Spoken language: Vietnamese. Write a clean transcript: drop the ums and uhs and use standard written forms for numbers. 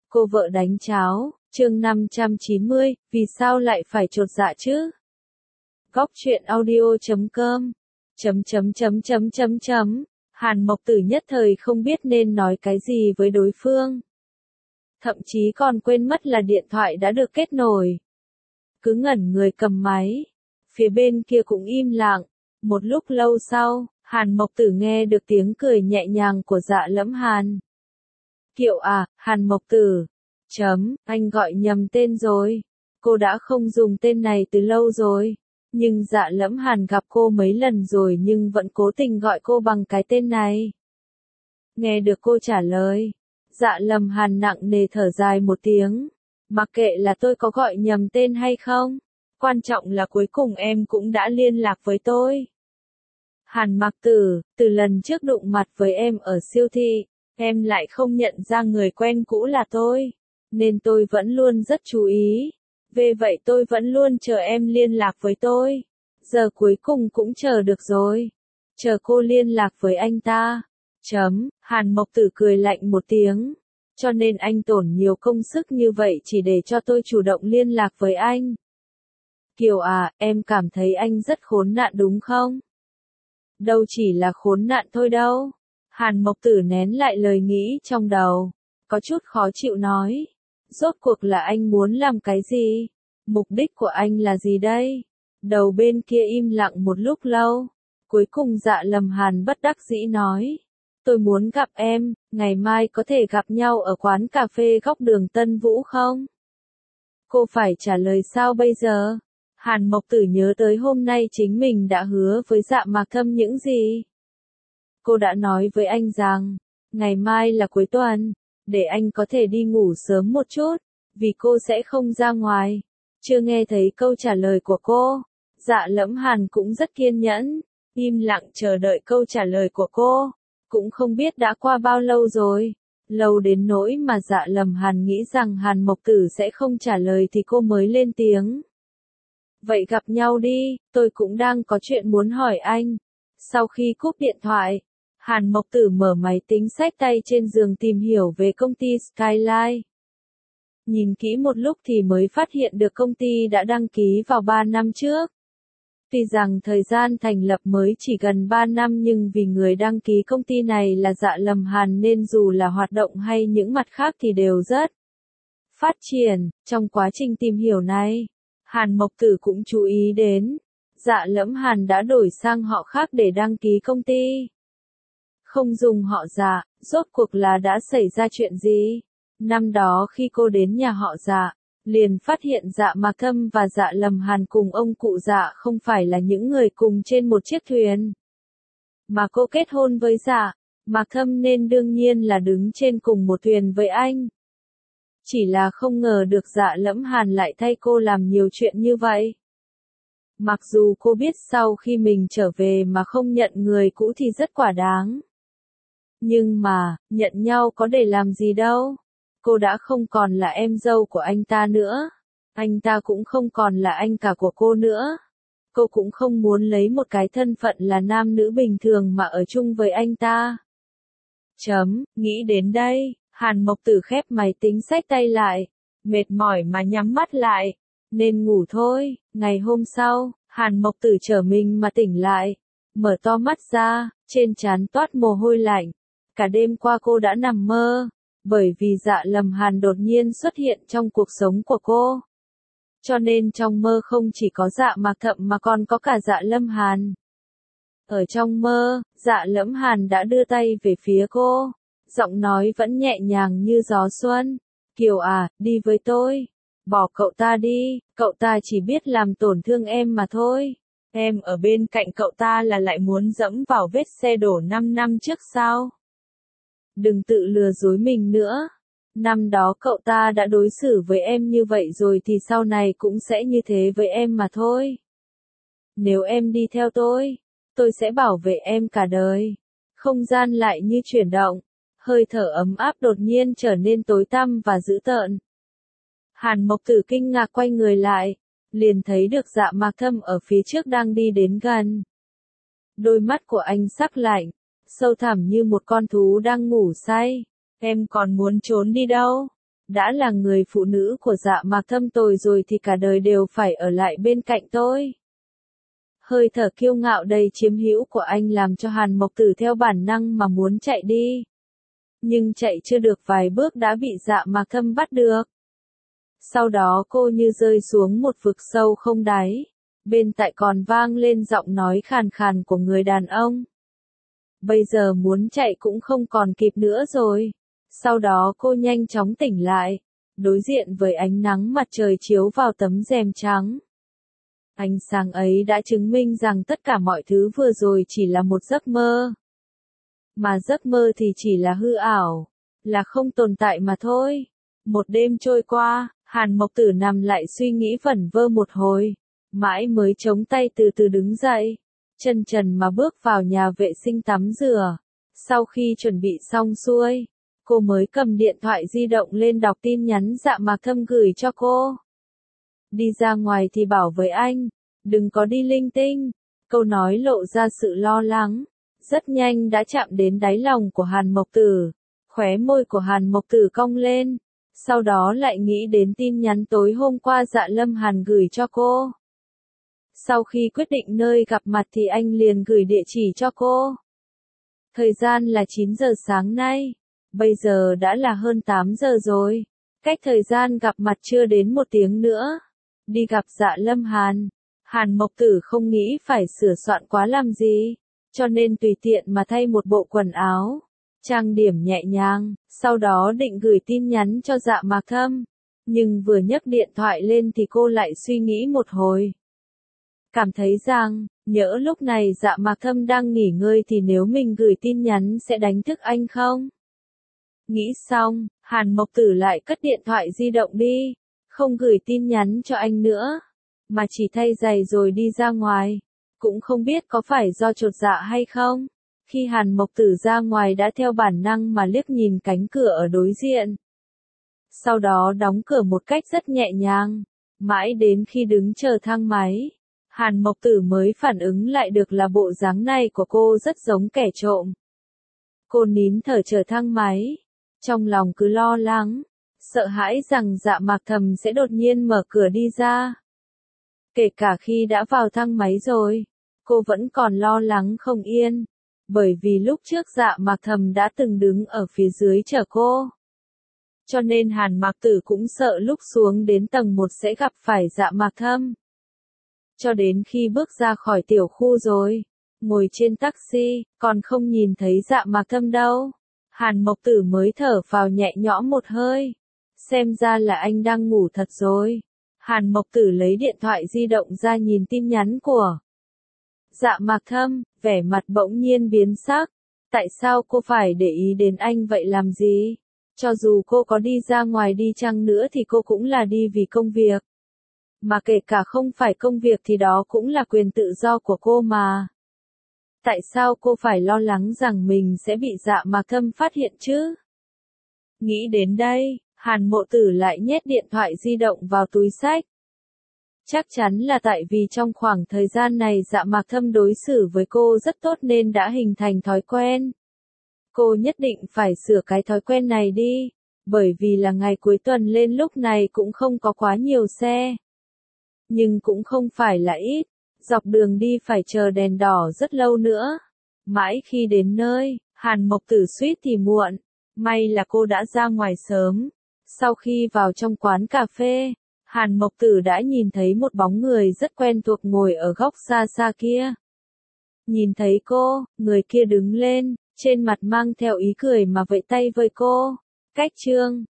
Cô vợ đánh cháo, chương 590, vì sao lại phải chột dạ chứ? Góc truyện audio.com Hàn Mộc Tử nhất thời không biết nên nói cái gì với đối phương. Thậm chí còn quên mất là điện thoại đã được kết nối. Cứ ngẩn người cầm máy. Phía bên kia cũng im lặng. Một lúc lâu sau, Hàn Mộc Tử nghe được tiếng cười nhẹ nhàng của Dạ Lẫm Hàn. Kiều à, Hàn Mộc Tử. Anh gọi nhầm tên rồi. Cô đã không dùng tên này từ lâu rồi. Nhưng Dạ Lẫm Hàn gặp cô mấy lần rồi nhưng vẫn cố tình gọi cô bằng cái tên này. Nghe được cô trả lời, Dạ Lâm Hàn nặng nề thở dài một tiếng. Mặc kệ là tôi có gọi nhầm tên hay không, quan trọng là cuối cùng em cũng đã liên lạc với tôi. Hàn Mộc Tử, từ lần trước đụng mặt với em ở siêu thị, em lại không nhận ra người quen cũ là tôi, nên tôi vẫn luôn rất chú ý. Vì vậy tôi vẫn luôn chờ em liên lạc với tôi. Giờ cuối cùng cũng chờ được rồi. Chờ cô liên lạc với anh ta. Hàn Mộc Tử cười lạnh một tiếng. Cho nên anh tổn nhiều công sức như vậy chỉ để cho tôi chủ động liên lạc với anh. Kiều à, em cảm thấy anh rất khốn nạn đúng không? Đâu chỉ là khốn nạn thôi đâu. Hàn Mộc Tử nén lại lời nghĩ trong đầu. Có chút khó chịu nói. Rốt cuộc là anh muốn làm cái gì? Mục đích của anh là gì đây? Đầu bên kia im lặng một lúc lâu. Cuối cùng Dạ Lâm Hàn bất đắc dĩ nói. Tôi muốn gặp em, ngày mai có thể gặp nhau ở quán cà phê góc đường Tân Vũ không? Cô phải trả lời sao bây giờ? Hàn Mộc Tử nhớ tới hôm nay chính mình đã hứa với Dạ Mạc Thâm những gì? Cô đã nói với anh rằng, ngày mai là cuối tuần, để anh có thể đi ngủ sớm một chút, vì cô sẽ không ra ngoài. Chưa nghe thấy câu trả lời của cô, Dạ Lẫm Hàn cũng rất kiên nhẫn, im lặng chờ đợi câu trả lời của cô. Cũng không biết đã qua bao lâu rồi, lâu đến nỗi mà Dạ Lâm Hàn nghĩ rằng Hàn Mộc Tử sẽ không trả lời thì cô mới lên tiếng. Vậy gặp nhau đi, tôi cũng đang có chuyện muốn hỏi anh. Sau khi cúp điện thoại, Hàn Mộc Tử mở máy tính xách tay trên giường tìm hiểu về công ty Skyline. Nhìn kỹ một lúc thì mới phát hiện được công ty đã đăng ký vào 3 năm trước. Tuy rằng thời gian thành lập mới chỉ gần 3 năm nhưng vì người đăng ký công ty này là Dạ Lâm Hàn nên dù là hoạt động hay những mặt khác thì đều rất phát triển. Trong quá trình tìm hiểu này, Hàn Mộc Tử cũng chú ý đến, Dạ Lẫm Hàn đã đổi sang họ khác để đăng ký công ty. Không dùng họ Dạ, rốt cuộc là đã xảy ra chuyện gì? Năm đó khi cô đến nhà họ Dạ, liền phát hiện Dạ Mạc Thâm và Dạ Lâm Hàn cùng ông cụ Dạ không phải là những người cùng trên một chiếc thuyền. Mà cô kết hôn với Dạ Mạc Thâm nên đương nhiên là đứng trên cùng một thuyền với anh. Chỉ là không ngờ được Dạ Lẫm Hàn lại thay cô làm nhiều chuyện như vậy. Mặc dù cô biết sau khi mình trở về mà không nhận người cũ thì rất quả đáng. Nhưng mà, nhận nhau có để làm gì đâu. Cô đã không còn là em dâu của anh ta nữa. Anh ta cũng không còn là anh cả của cô nữa. Cô cũng không muốn lấy một cái thân phận là nam nữ bình thường mà ở chung với anh ta. Nghĩ đến đây, Hàn Mộc Tử khép máy tính xách tay lại. Mệt mỏi mà nhắm mắt lại. Nên ngủ thôi. Ngày hôm sau, Hàn Mộc Tử trở mình mà tỉnh lại. Mở to mắt ra, trên trán toát mồ hôi lạnh. Cả đêm qua cô đã nằm mơ. Bởi vì Dạ Lâm Hàn đột nhiên xuất hiện trong cuộc sống của cô. Cho nên trong mơ không chỉ có Dạ Mạc Thâm mà còn có cả Dạ Lâm Hàn. Ở trong mơ, Dạ Lẫm Hàn đã đưa tay về phía cô. Giọng nói vẫn nhẹ nhàng như gió xuân. Kiều à, đi với tôi. Bỏ cậu ta đi, cậu ta chỉ biết làm tổn thương em mà thôi. Em ở bên cạnh cậu ta là lại muốn dẫm vào vết xe đổ 5 năm trước sao? Đừng tự lừa dối mình nữa. Năm đó cậu ta đã đối xử với em như vậy rồi thì sau này cũng sẽ như thế với em mà thôi. Nếu em đi theo tôi sẽ bảo vệ em cả đời. Không gian lại như chuyển động. Hơi thở ấm áp đột nhiên trở nên tối tăm và dữ tợn. Hàn Mộc Tử kinh ngạc quay người lại. Liền thấy được Dạ Mạc Thâm ở phía trước đang đi đến gần. Đôi mắt của anh sắc lạnh. Sâu thẳm như một con thú đang ngủ say. Em còn muốn trốn đi đâu? Đã là người phụ nữ của Dạ Mạc Thâm tôi rồi thì cả đời đều phải ở lại bên cạnh tôi. Hơi thở kiêu ngạo đầy chiếm hữu của anh làm cho Hàn Mộc Tử theo bản năng mà muốn chạy đi. Nhưng chạy chưa được vài bước đã bị Dạ Mạc Thâm bắt được. Sau đó cô như rơi xuống một vực sâu không đáy. Bên tai còn vang lên giọng nói khàn khàn của người đàn ông. Bây giờ muốn chạy cũng không còn kịp nữa rồi. Sau đó cô nhanh chóng tỉnh lại, đối diện với ánh nắng mặt trời chiếu vào tấm rèm trắng. Ánh sáng ấy đã chứng minh rằng tất cả mọi thứ vừa rồi chỉ là một giấc mơ. Mà giấc mơ thì chỉ là hư ảo, là không tồn tại mà thôi. Một đêm trôi qua, Hàn Mộc Tử nằm lại suy nghĩ vẩn vơ một hồi, mãi mới chống tay từ từ đứng dậy, chân trần mà bước vào nhà vệ sinh tắm rửa. Sau khi chuẩn bị xong xuôi, cô mới cầm điện thoại di động lên đọc tin nhắn Dạ Mạc Thâm gửi cho cô. Đi ra ngoài thì bảo với anh, đừng có đi linh tinh. Câu nói lộ ra sự lo lắng, rất nhanh đã chạm đến đáy lòng của Hàn Mộc Tử. Khóe môi của Hàn Mộc Tử cong lên, sau đó lại nghĩ đến tin nhắn tối hôm qua Dạ Lâm Hàn gửi cho cô. Sau khi quyết định nơi gặp mặt thì anh liền gửi địa chỉ cho cô. Thời gian là 9 giờ sáng nay, bây giờ đã là hơn 8 giờ rồi, cách thời gian gặp mặt chưa đến 1 tiếng nữa. Đi gặp Dạ Lâm Hàn, Hàn Mộc Tử không nghĩ phải sửa soạn quá làm gì, cho nên tùy tiện mà thay một bộ quần áo, trang điểm nhẹ nhàng, sau đó định gửi tin nhắn cho Dạ Mạc Thâm. Nhưng vừa nhấc điện thoại lên thì cô lại suy nghĩ một hồi. Cảm thấy rằng, nhỡ lúc này Dạ Mạc Thâm đang nghỉ ngơi thì nếu mình gửi tin nhắn sẽ đánh thức anh không? Nghĩ xong, Hàn Mộc Tử lại cất điện thoại di động đi, không gửi tin nhắn cho anh nữa, mà chỉ thay giày rồi đi ra ngoài. Cũng không biết có phải do chột dạ hay không, khi Hàn Mộc Tử ra ngoài đã theo bản năng mà liếc nhìn cánh cửa ở đối diện. Sau đó đóng cửa một cách rất nhẹ nhàng, mãi đến khi đứng chờ thang máy, Hàn Mộc Tử mới phản ứng lại được là bộ dáng này của cô rất giống kẻ trộm. Cô nín thở chờ thang máy, trong lòng cứ lo lắng, sợ hãi rằng Dạ Mạc Thâm sẽ đột nhiên mở cửa đi ra. Kể cả khi đã vào thang máy rồi, cô vẫn còn lo lắng không yên, bởi vì lúc trước Dạ Mạc Thâm đã từng đứng ở phía dưới chờ cô. Cho nên Hàn Mạc Tử cũng sợ lúc xuống đến tầng 1 sẽ gặp phải Dạ Mạc Thâm. Cho đến khi bước ra khỏi tiểu khu rồi, ngồi trên taxi, còn không nhìn thấy Dạ Mạc Thâm đâu. Hàn Mộc Tử mới thở vào nhẹ nhõm một hơi. Xem ra là anh đang ngủ thật rồi. Hàn Mộc Tử lấy điện thoại di động ra nhìn tin nhắn của Dạ Mạc Thâm, vẻ mặt bỗng nhiên biến sắc. Tại sao cô phải để ý đến anh vậy làm gì? Cho dù cô có đi ra ngoài đi chăng nữa thì cô cũng là đi vì công việc. Mà kể cả không phải công việc thì đó cũng là quyền tự do của cô mà. Tại sao cô phải lo lắng rằng mình sẽ bị Dạ Mạc Thâm phát hiện chứ? Nghĩ đến đây, Hàn Mộ Tử lại nhét điện thoại di động vào túi xách. Chắc chắn là tại vì trong khoảng thời gian này Dạ Mạc Thâm đối xử với cô rất tốt nên đã hình thành thói quen. Cô nhất định phải sửa cái thói quen này đi, bởi vì là ngày cuối tuần lên lúc này cũng không có quá nhiều xe. Nhưng cũng không phải là ít, dọc đường đi phải chờ đèn đỏ rất lâu nữa. Mãi khi đến nơi, Hàn Mộc Tử suýt thì muộn, may là cô đã ra ngoài sớm. Sau khi vào trong quán cà phê, Hàn Mộc Tử đã nhìn thấy một bóng người rất quen thuộc ngồi ở góc xa xa kia. Nhìn thấy cô, người kia đứng lên, trên mặt mang theo ý cười mà vẫy tay với cô. Cách chương